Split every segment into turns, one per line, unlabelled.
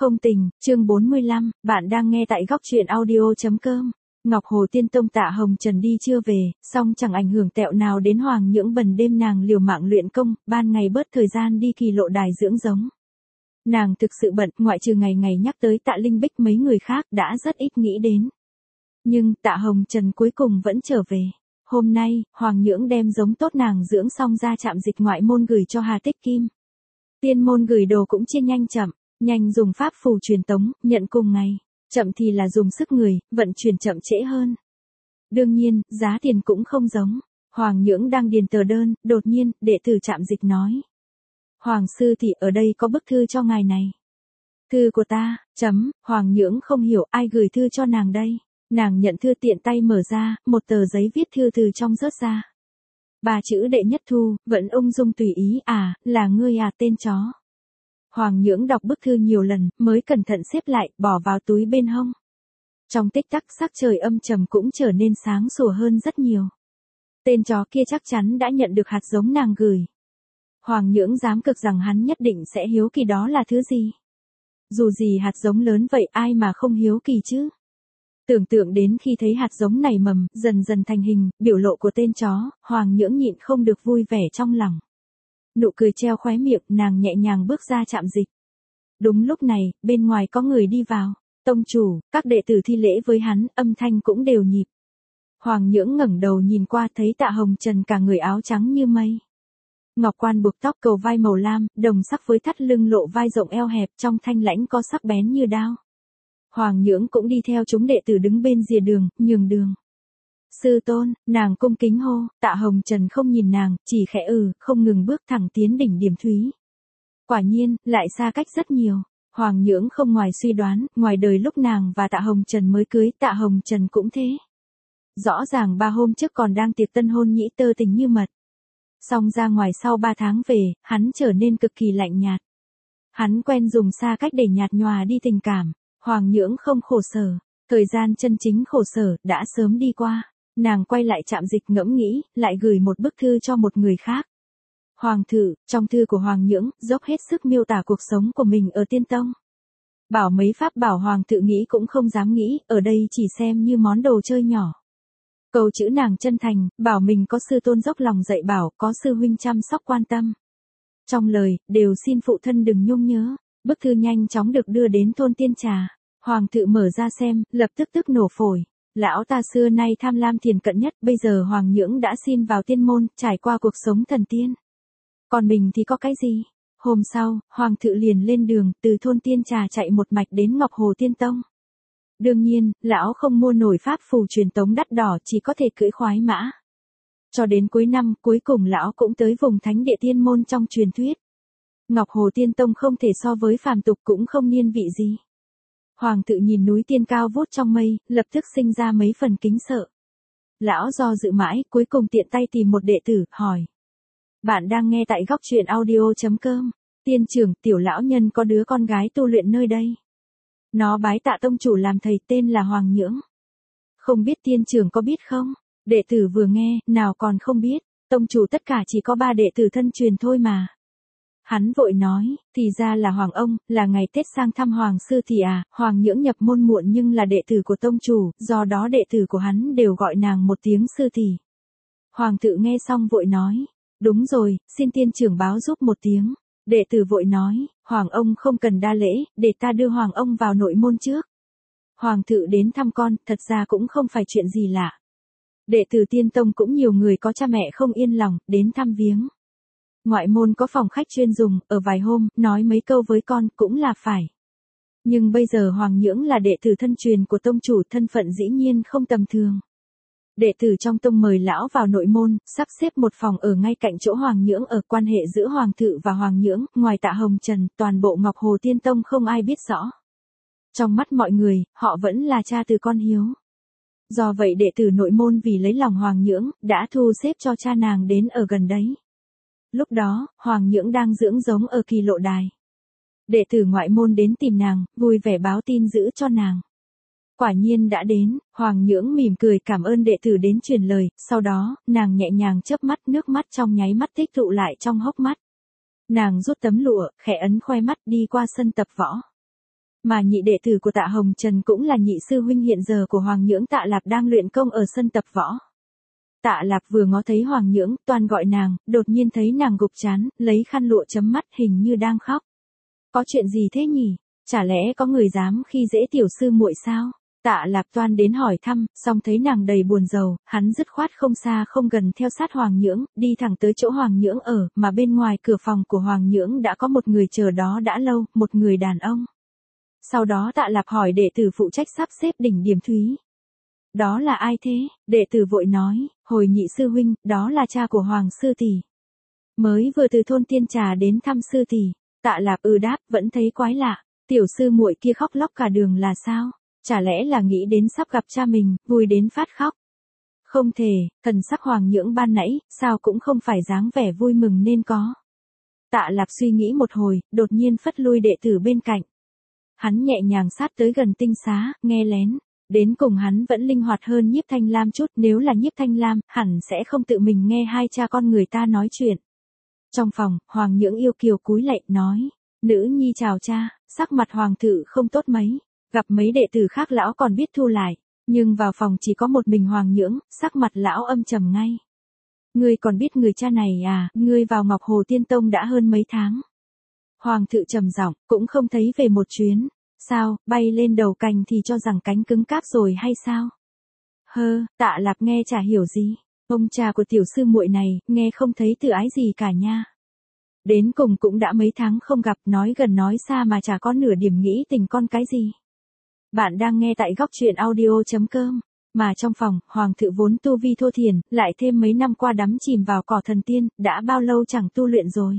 Không tình, chương 45, bạn đang nghe tại góc truyện audio.com. Ngọc Hồ Tiên Tông Tạ Hồng Trần đi chưa về, song chẳng ảnh hưởng tẹo nào đến Hoàng Nhưỡng. Bần đêm nàng liều mạng luyện công, ban ngày bớt thời gian đi kỳ lộ đài dưỡng giống. Nàng thực sự bận, ngoại trừ ngày ngày nhắc tới Tạ Linh Bích, mấy người khác đã rất ít nghĩ đến. Nhưng Tạ Hồng Trần cuối cùng vẫn trở về. Hôm nay, Hoàng Nhưỡng đem giống tốt nàng dưỡng xong ra trạm dịch ngoại môn gửi cho Hà Tích Kim. Tiên môn gửi đồ cũng chia nhanh chậm, nhanh dùng pháp phù truyền tống, nhận cùng ngày, chậm thì là dùng sức người, vận chuyển chậm trễ hơn. Đương nhiên, giá tiền cũng không giống. Hoàng Nhưỡng đang điền tờ đơn, đột nhiên, đệ tử trạm dịch nói. Hoàng sư thì ở đây có bức thư cho ngài này. Thư của ta, Hoàng Nhưỡng không hiểu ai gửi thư cho nàng đây. Nàng nhận thư tiện tay mở ra, một tờ giấy viết thư từ trong rớt ra. 3 chữ Đệ Nhất Thu, vẫn ung dung tùy ý, là ngươi tên chó. Hoàng Nhưỡng đọc bức thư nhiều lần, mới cẩn thận xếp lại, bỏ vào túi bên hông. Trong tích tắc sắc trời âm trầm cũng trở nên sáng sủa hơn rất nhiều. Tên chó kia chắc chắn đã nhận được hạt giống nàng gửi. Hoàng Nhưỡng dám cực rằng hắn nhất định sẽ hiếu kỳ đó là thứ gì. Dù gì hạt giống lớn vậy ai mà không hiếu kỳ chứ. Tưởng tượng đến khi thấy hạt giống nảy mầm, dần dần thành hình, biểu lộ của tên chó, Hoàng Nhưỡng nhịn không được vui vẻ trong lòng. Nụ cười treo khóe miệng, nàng nhẹ nhàng bước ra trạm dịch. Đúng lúc này, bên ngoài có người đi vào. Tông chủ, các đệ tử thi lễ với hắn, âm thanh cũng đều nhịp. Hoàng Nhưỡng ngẩng đầu nhìn qua thấy Tạ Hồng Trần cả người áo trắng như mây. Ngọc quan buộc tóc cầu vai màu lam, đồng sắc với thắt lưng lộ vai rộng eo hẹp, trong thanh lãnh có sắc bén như đao. Hoàng Nhưỡng cũng đi theo chúng đệ tử đứng bên rìa đường, nhường đường. Sư tôn, nàng cung kính hô. Tạ Hồng Trần không nhìn nàng, chỉ khẽ không ngừng bước thẳng tiến đỉnh Điểm Thúy. Quả nhiên, lại xa cách rất nhiều. Hoàng Nhưỡng không ngoài suy đoán, ngoài đời lúc nàng và Tạ Hồng Trần mới cưới, Tạ Hồng Trần cũng thế. Rõ ràng 3 hôm trước còn đang tiệc tân hôn nhĩ tơ tình như mật. Xong ra ngoài sau 3 tháng về, hắn trở nên cực kỳ lạnh nhạt. Hắn quen dùng xa cách để nhạt nhòa đi tình cảm. Hoàng Nhưỡng không khổ sở. Thời gian chân chính khổ sở, đã sớm đi qua. Nàng quay lại trạm dịch ngẫm nghĩ, lại gửi một bức thư cho một người khác. Hoàng thử, trong thư của Hoàng Nhưỡng, dốc hết sức miêu tả cuộc sống của mình ở Tiên Tông. Bảo mấy pháp bảo Hoàng thử nghĩ cũng không dám nghĩ, ở đây chỉ xem như món đồ chơi nhỏ. Cầu chữ nàng chân thành, bảo mình có sư tôn dốc lòng dạy bảo, có sư huynh chăm sóc quan tâm. Trong lời, đều xin phụ thân đừng nhung nhớ. Bức thư nhanh chóng được đưa đến thôn Tiên Trà. Hoàng thự mở ra xem, lập tức nổ phổi. Lão ta xưa nay tham lam thiền cận nhất, bây giờ Hoàng Nhưỡng đã xin vào tiên môn, trải qua cuộc sống thần tiên. Còn mình thì có cái gì? Hôm sau, Hoàng thự liền lên đường, từ thôn Tiên Trà chạy một mạch đến Ngọc Hồ Tiên Tông. Đương nhiên, lão không mua nổi pháp phù truyền tống đắt đỏ, chỉ có thể cưỡi khoái mã. Cho đến cuối năm, cuối cùng lão cũng tới vùng thánh địa tiên môn trong truyền thuyết. Ngọc Hồ Tiên Tông không thể so với phàm tục, cũng không niên vị gì. Hoàng thự nhìn núi tiên cao vút trong mây, lập tức sinh ra mấy phần kính sợ. Lão do dự mãi, cuối cùng tiện tay tìm một đệ tử, hỏi. Bạn đang nghe tại góc truyện audio.com. Tiên trưởng, tiểu lão nhân có đứa con gái tu luyện nơi đây. Nó bái Tạ tông chủ làm thầy, tên là Hoàng Nhưỡng. Không biết tiên trưởng có biết không? Đệ tử vừa nghe, nào còn không biết, tông chủ tất cả chỉ có 3 đệ tử thân truyền thôi mà. Hắn vội nói, thì ra là Hoàng ông, là ngày Tết sang thăm Hoàng sư thì Hoàng Nhưỡng nhập môn muộn nhưng là đệ tử của tông chủ, do đó đệ tử của hắn đều gọi nàng một tiếng sư thì. Hoàng thự nghe xong vội nói, đúng rồi, xin tiên trưởng báo giúp một tiếng. Đệ tử vội nói, Hoàng ông không cần đa lễ, để ta đưa Hoàng ông vào nội môn trước. Hoàng thự đến thăm con, thật ra cũng không phải chuyện gì lạ. Đệ tử Tiên Tông cũng nhiều người có cha mẹ không yên lòng, đến thăm viếng. Ngoại môn có phòng khách chuyên dùng, ở vài hôm, nói mấy câu với con cũng là phải. Nhưng bây giờ Hoàng Nhưỡng là đệ tử thân truyền của tông chủ, thân phận dĩ nhiên không tầm thường. Đệ tử trong tông mời lão vào nội môn, sắp xếp một phòng ở ngay cạnh chỗ Hoàng Nhưỡng ở. Quan hệ giữa Hoàng thự và Hoàng Nhưỡng, ngoài Tạ Hồng Trần, toàn bộ Ngọc Hồ Tiên Tông không ai biết rõ. Trong mắt mọi người, họ vẫn là cha từ con hiếu. Do vậy đệ tử nội môn vì lấy lòng Hoàng Nhưỡng, đã thu xếp cho cha nàng đến ở gần đấy. Lúc đó, Hoàng Nhưỡng đang dưỡng giống ở kỳ lộ đài. Đệ tử ngoại môn đến tìm nàng, vui vẻ báo tin giữ cho nàng. Quả nhiên đã đến, Hoàng Nhưỡng mỉm cười cảm ơn đệ tử đến truyền lời, sau đó, nàng nhẹ nhàng chớp mắt, nước mắt trong nháy mắt tích tụ lại trong hốc mắt. Nàng rút tấm lụa, khẽ ấn khoe mắt đi qua sân tập võ. Mà nhị đệ tử của Tạ Hồng Trần cũng là nhị sư huynh hiện giờ của Hoàng Nhưỡng Tạ Lạp đang luyện công ở sân tập võ. Tạ Lạp vừa ngó thấy Hoàng Nhưỡng, toàn gọi nàng, đột nhiên thấy nàng gục trán, lấy khăn lụa chấm mắt hình như đang khóc. Có chuyện gì thế nhỉ? Chả lẽ có người dám khi dễ tiểu sư muội sao? Tạ Lạp toan đến hỏi thăm, xong thấy nàng đầy buồn rầu, hắn dứt khoát không xa không gần theo sát Hoàng Nhưỡng, đi thẳng tới chỗ Hoàng Nhưỡng ở, mà bên ngoài cửa phòng của Hoàng Nhưỡng đã có một người chờ đó đã lâu, một người đàn ông. Sau đó Tạ Lạp hỏi đệ tử phụ trách sắp xếp đỉnh điểm thúy. Đó là ai thế? Đệ tử vội nói, hồi nhị sư huynh, đó là cha của Hoàng sư tỷ. Mới vừa từ thôn Tiên Trà đến thăm sư tỷ. Tạ Lạp đáp, vẫn thấy quái lạ, tiểu sư muội kia khóc lóc cả đường là sao? Chả lẽ là nghĩ đến sắp gặp cha mình, vui đến phát khóc? Không thể, thần sắc Hoàng Nhưỡng ban nãy, sao cũng không phải dáng vẻ vui mừng nên có. Tạ Lạp suy nghĩ một hồi, đột nhiên phất lui đệ tử bên cạnh. Hắn nhẹ nhàng sát tới gần tinh xá, nghe lén. Đến cùng hắn vẫn linh hoạt hơn Nhiếp Thanh Lam chút, nếu là Nhiếp Thanh Lam, hẳn sẽ không tự mình nghe hai cha con người ta nói chuyện. Trong phòng, Hoàng Nhưỡng yêu kiều cúi lạy, nói, nữ nhi chào cha, sắc mặt Hoàng thự không tốt mấy, gặp mấy đệ tử khác lão còn biết thu lại, nhưng vào phòng chỉ có một mình Hoàng Nhưỡng, sắc mặt lão âm trầm ngay. Ngươi còn biết người cha này à, ngươi vào Ngọc Hồ Tiên Tông đã hơn mấy tháng. Hoàng thự trầm giọng, cũng không thấy về một chuyến. Sao, bay lên đầu cành thì cho rằng cánh cứng cáp rồi hay sao? Tạ Lạp nghe chả hiểu gì. Ông cha của tiểu sư muội này, nghe không thấy tự ái gì cả nha. Đến cùng cũng đã mấy tháng không gặp, nói gần nói xa mà chả có nửa điểm nghĩ tình con cái gì. Bạn đang nghe tại góc truyện audio.com. Mà trong phòng, Hoàng thự vốn tu vi thô thiển, lại thêm mấy năm qua đắm chìm vào cỏ thần tiên, đã bao lâu chẳng tu luyện rồi.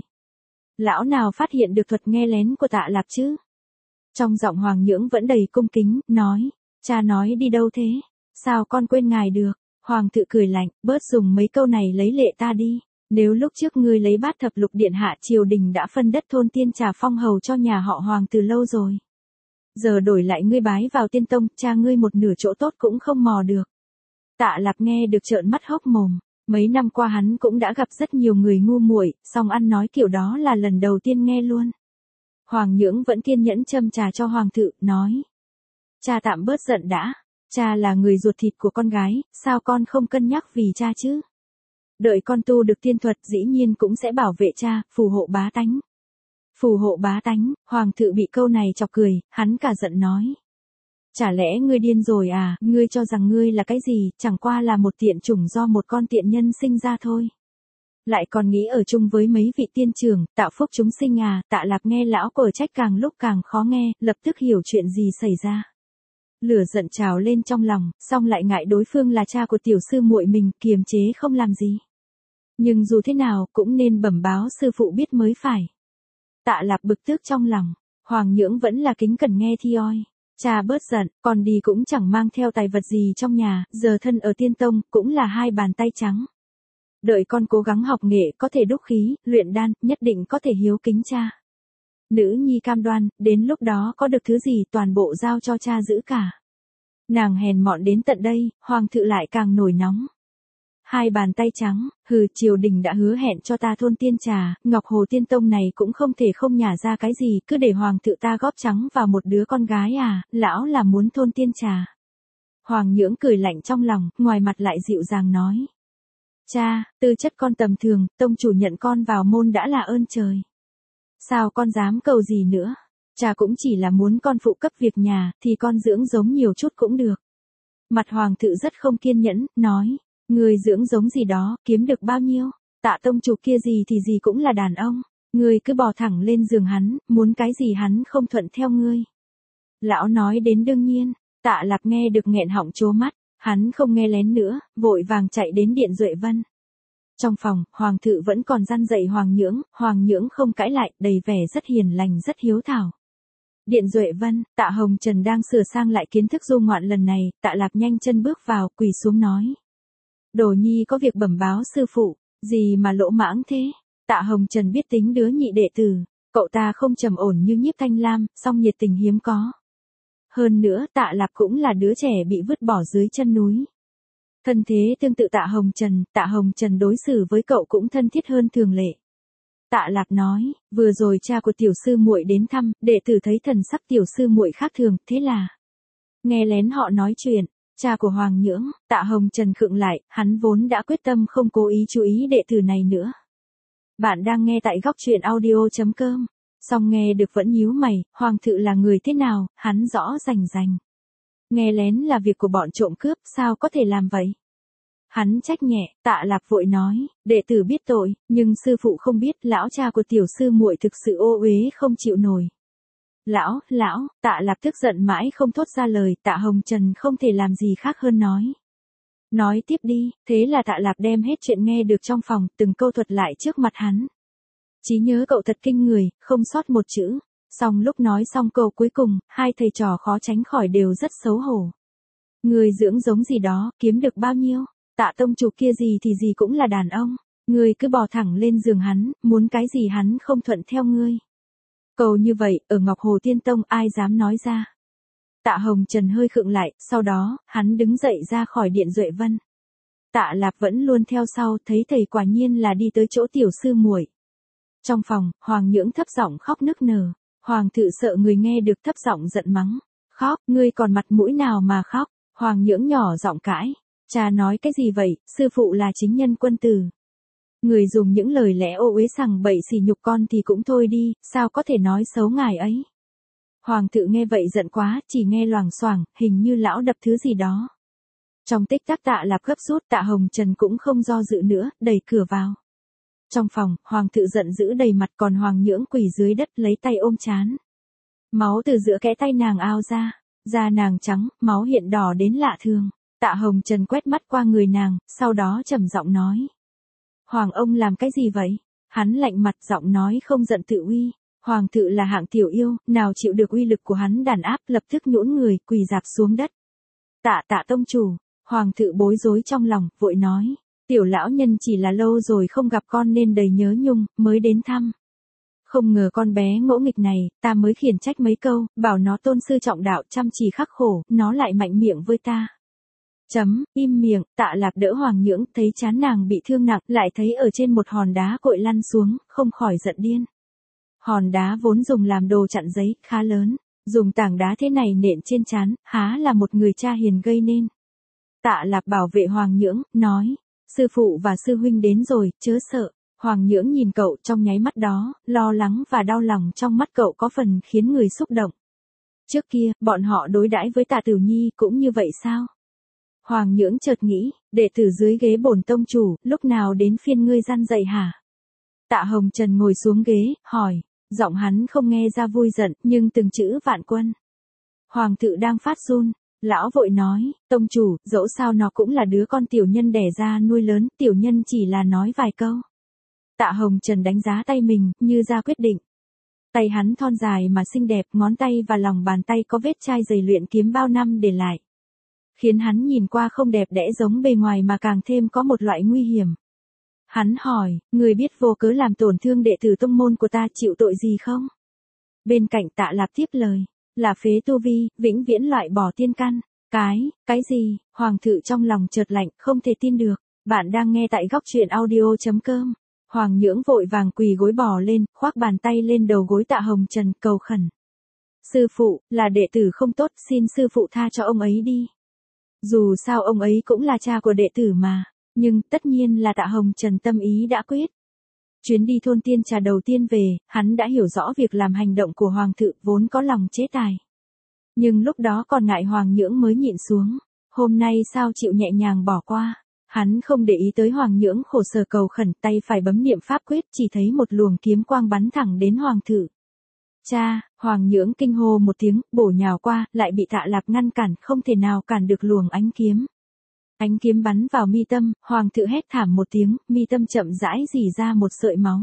Lão nào phát hiện được thuật nghe lén của Tạ Lạp chứ? Trong giọng Hoàng Nhưỡng vẫn đầy cung kính, nói, cha nói đi đâu thế? Sao con quên ngài được? Hoàng thự cười lạnh, bớt dùng mấy câu này lấy lệ ta đi. Nếu lúc trước ngươi lấy bát thập lục điện hạ triều đình đã phân đất thôn Tiên Trà phong hầu cho nhà họ Hoàng từ lâu rồi. Giờ đổi lại ngươi bái vào Tiên Tông, cha ngươi một nửa chỗ tốt cũng không mò được. Tạ Lạp nghe được trợn mắt hốc mồm. Mấy năm qua hắn cũng đã gặp rất nhiều người ngu muội, song ăn nói kiểu đó là lần đầu tiên nghe luôn. Hoàng Nhưỡng vẫn kiên nhẫn châm trà cho Hoàng thự, nói. Cha tạm bớt giận đã. Cha là người ruột thịt của con gái, sao con không cân nhắc vì cha chứ? Đợi con tu được tiên thuật dĩ nhiên cũng sẽ bảo vệ cha, phù hộ bá tánh. Phù hộ bá tánh, Hoàng thự bị câu này chọc cười, hắn cả giận nói. Chả lẽ ngươi điên rồi à, ngươi cho rằng ngươi là cái gì, chẳng qua là một tiện chủng do một con tiện nhân sinh ra thôi. Lại còn nghĩ ở chung với mấy vị tiên trưởng, tạo phúc chúng sinh à? Tạ Lạp nghe lão quở trách càng lúc càng khó nghe, lập tức hiểu chuyện gì xảy ra. Lửa giận trào lên trong lòng, song lại ngại đối phương là cha của tiểu sư muội mình, kiềm chế không làm gì. Nhưng dù thế nào, cũng nên bẩm báo sư phụ biết mới phải. Tạ Lạp bực tức trong lòng, Hoàng Nhưỡng vẫn là kính cẩn nghe thi oi. Cha bớt giận, còn đi cũng chẳng mang theo tài vật gì trong nhà, giờ thân ở Tiên Tông, cũng là hai bàn tay trắng. Đợi con cố gắng học nghệ, có thể đúc khí, luyện đan, nhất định có thể hiếu kính cha. Nữ nhi cam đoan, đến lúc đó có được thứ gì toàn bộ giao cho cha giữ cả. Nàng hèn mọn đến tận đây, Hoàng thự lại càng nổi nóng. Hai bàn tay trắng, triều đình đã hứa hẹn cho ta thôn Tiên Trà, Ngọc Hồ Tiên Tông này cũng không thể không nhả ra cái gì, cứ để Hoàng thự ta góp trắng vào một đứa con gái à, lão là muốn thôn Tiên Trà. Hoàng Nhưỡng cười lạnh trong lòng, ngoài mặt lại dịu dàng nói. Cha, tư chất con tầm thường, tông chủ nhận con vào môn đã là ơn trời. Sao con dám cầu gì nữa? Cha cũng chỉ là muốn con phụ cấp việc nhà, thì con dưỡng giống nhiều chút cũng được. Mặt Hoàng thự rất không kiên nhẫn, nói. Người dưỡng giống gì đó, kiếm được bao nhiêu? Tạ tông chủ kia gì thì gì cũng là đàn ông. Người cứ bò thẳng lên giường hắn, muốn cái gì hắn không thuận theo ngươi. Lão nói đến đương nhiên, Tạ Lạp nghe được nghẹn họng trố mắt. Hắn không nghe lén nữa, vội vàng chạy đến điện Duệ Vân. Trong phòng, Hoàng thự vẫn còn răn dạy Hoàng Nhưỡng không cãi lại, đầy vẻ rất hiền lành rất hiếu thảo. Điện Duệ Vân, Tạ Hồng Trần đang sửa sang lại kiến thức du ngoạn lần này, Tạ Lạp nhanh chân bước vào, quỳ xuống nói. Đồ nhi có việc bẩm báo sư phụ, gì mà lỗ mãng thế? Tạ Hồng Trần biết tính đứa nhị đệ tử, cậu ta không trầm ổn như Nhiếp Thanh Lam, song nhiệt tình hiếm có. Hơn nữa, Tạ Lạp cũng là đứa trẻ bị vứt bỏ dưới chân núi. Thân thế tương tự Tạ Hồng Trần đối xử với cậu cũng thân thiết hơn thường lệ. Tạ Lạp nói, vừa rồi cha của tiểu sư muội đến thăm, đệ tử thấy thần sắc tiểu sư muội khác thường, thế là nghe lén họ nói chuyện. Cha của Hoàng Nhưỡng, Tạ Hồng Trần khựng lại, hắn vốn đã quyết tâm không cố ý chú ý đệ tử này nữa. Bạn đang nghe tại góc truyện audio.com. Song nghe được vẫn nhíu mày, Hoàng thự là người thế nào, hắn rõ rành rành. Nghe lén là việc của bọn trộm cướp, sao có thể làm vậy? Hắn trách nhẹ, Tạ Lạp vội nói, đệ tử biết tội, nhưng sư phụ không biết lão cha của tiểu sư muội thực sự ô uế không chịu nổi. Lão, Tạ Lạp tức giận mãi không thốt ra lời, Tạ Hồng Trần không thể làm gì khác hơn nói. Nói tiếp đi, thế là Tạ Lạp đem hết chuyện nghe được trong phòng, từng câu thuật lại trước mặt hắn. Trí nhớ cậu thật kinh người, không sót một chữ. Xong lúc nói xong câu cuối cùng, hai thầy trò khó tránh khỏi đều rất xấu hổ. Người dưỡng giống gì đó, kiếm được bao nhiêu? Tạ tông chủ kia gì thì gì cũng là đàn ông. Người cứ bò thẳng lên giường hắn, muốn cái gì hắn không thuận theo ngươi. Câu như vậy, ở Ngọc Hồ Tiên Tông ai dám nói ra. Tạ Hồng Trần hơi khựng lại, sau đó, hắn đứng dậy ra khỏi điện Duệ Vân. Tạ Lạp vẫn luôn theo sau, thấy thầy quả nhiên là đi tới chỗ tiểu sư muội. Trong phòng, Hoàng Nhưỡng thấp giọng khóc nức nở. Hoàng thự sợ người nghe được thấp giọng giận mắng. Khóc, ngươi còn mặt mũi nào mà khóc? Hoàng Nhưỡng nhỏ giọng cãi. Cha nói cái gì vậy, sư phụ là chính nhân quân tử. Người dùng những lời lẽ ô uế sằng bậy xỉ nhục con thì cũng thôi đi, sao có thể nói xấu ngài ấy. Hoàng thự nghe vậy giận quá, chỉ nghe loảng xoảng, hình như lão đập thứ gì đó. Trong tích tắc Tạ Lạp gấp rút, Tạ Hồng Trần cũng không do dự nữa, đẩy cửa vào. Trong phòng, Hoàng thự giận dữ đầy mặt, còn Hoàng Nhưỡng quỳ dưới đất lấy tay ôm trán. Máu từ giữa kẽ tay nàng ao ra, da nàng trắng, máu hiện đỏ đến lạ thường. Tạ Hồng Trần quét mắt qua người nàng, sau đó trầm giọng nói. Hoàng ông làm cái gì vậy? Hắn lạnh mặt giọng nói không giận tự uy. Hoàng thự là hạng tiểu yêu, nào chịu được uy lực của hắn đàn áp, lập tức nhũn người, quỳ rạp xuống đất. Tạ tông chủ, Hoàng thự bối rối trong lòng, vội nói. Tiểu lão nhân chỉ là lâu rồi không gặp con nên đầy nhớ nhung, mới đến thăm. Không ngờ con bé ngỗ nghịch này, ta mới khiển trách mấy câu, bảo nó tôn sư trọng đạo chăm chỉ khắc khổ, nó lại mạnh miệng với ta. Im miệng, Tạ Lạp đỡ Hoàng Nhưỡng, thấy chán nàng bị thương nặng, lại thấy ở trên một hòn đá cội lăn xuống, không khỏi giận điên. Hòn đá vốn dùng làm đồ chặn giấy, khá lớn, dùng tảng đá thế này nện trên trán, há là một người cha hiền gây nên. Tạ Lạp bảo vệ Hoàng Nhưỡng, nói, sư phụ và sư huynh đến rồi, chớ sợ. Hoàng Nhưỡng nhìn cậu trong nháy mắt đó, lo lắng và đau lòng trong mắt cậu có phần khiến người xúc động. Trước kia, bọn họ đối đãi với Tạ Tử Nhi cũng như vậy sao? Hoàng Nhưỡng chợt nghĩ, đệ tử dưới ghế bổn tông chủ, lúc nào đến phiên ngươi gian dạy hả? Tạ Hồng Trần ngồi xuống ghế, hỏi, giọng hắn không nghe ra vui giận, nhưng từng chữ vạn quân. Hoàng thự đang phát run, lão vội nói, tông chủ, dẫu sao nó cũng là đứa con tiểu nhân đẻ ra nuôi lớn, tiểu nhân chỉ là nói vài câu. Tạ Hồng Trần đánh giá tay mình, như ra quyết định. Tay hắn thon dài mà xinh đẹp, ngón tay và lòng bàn tay có vết chai dày luyện kiếm bao năm để lại. Khiến hắn nhìn qua không đẹp đẽ giống bề ngoài mà càng thêm có một loại nguy hiểm. Hắn hỏi, người biết vô cớ làm tổn thương đệ tử tông môn của ta chịu tội gì không? Bên cạnh Tạ Lạp tiếp lời, là phế tu vi, vĩnh viễn loại bỏ tiên căn. Cái gì? Hoàng thự trong lòng chợt lạnh, không thể tin được. Bạn đang nghe tại góc truyện audio.com. Hoàng Nhưỡng vội vàng quỳ gối bò lên, khoác bàn tay lên đầu gối Tạ Hồng Trần, cầu khẩn. Sư phụ, là đệ tử không tốt, xin sư phụ tha cho ông ấy đi. Dù sao ông ấy cũng là cha của đệ tử mà. Nhưng, tất nhiên là Tạ Hồng Trần tâm ý đã quyết. Chuyến đi thôn Tiên Trà đầu tiên về, hắn đã hiểu rõ việc làm hành động của Hoàng thự vốn có lòng chế tài. Nhưng lúc đó còn ngại Hoàng Nhưỡng mới nhịn xuống. Hôm nay sao chịu nhẹ nhàng bỏ qua. Hắn không để ý tới Hoàng Nhưỡng khổ sở cầu khẩn, tay phải bấm niệm pháp quyết, chỉ thấy một luồng kiếm quang bắn thẳng đến Hoàng thự. Cha, Hoàng Nhưỡng kinh hô một tiếng, bổ nhào qua, lại bị Tạ Lạp ngăn cản, không thể nào cản được luồng ánh kiếm. Ánh kiếm bắn vào mi tâm, Hoàng thự hét thảm một tiếng, mi tâm chậm rãi rỉ ra một sợi máu.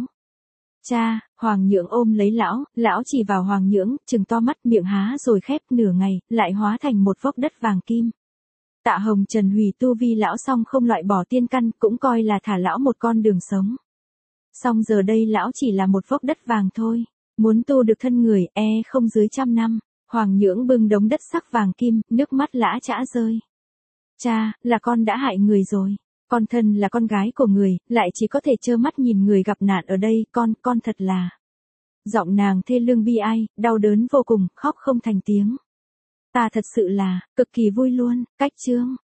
Cha, Hoàng Nhưỡng ôm lấy lão chỉ vào Hoàng Nhưỡng, trừng to mắt, miệng há rồi khép, nửa ngày, lại hóa thành một vốc đất vàng kim. Tạ Hồng Trần hủy tu vi lão xong không loại bỏ tiên căn, cũng coi là thả lão một con đường sống. Xong giờ đây lão chỉ là một vốc đất vàng thôi, muốn tu được thân người, không dưới 100 năm. Hoàng Nhưỡng bưng đống đất sắc vàng kim, nước mắt lã chã rơi. Cha, là con đã hại người rồi. Con thân là con gái của người, lại chỉ có thể trơ mắt nhìn người gặp nạn ở đây, con thật là. Giọng nàng thê lương bi ai, đau đớn vô cùng, khóc không thành tiếng. Ta thật sự là, cực kỳ vui luôn, cách chương.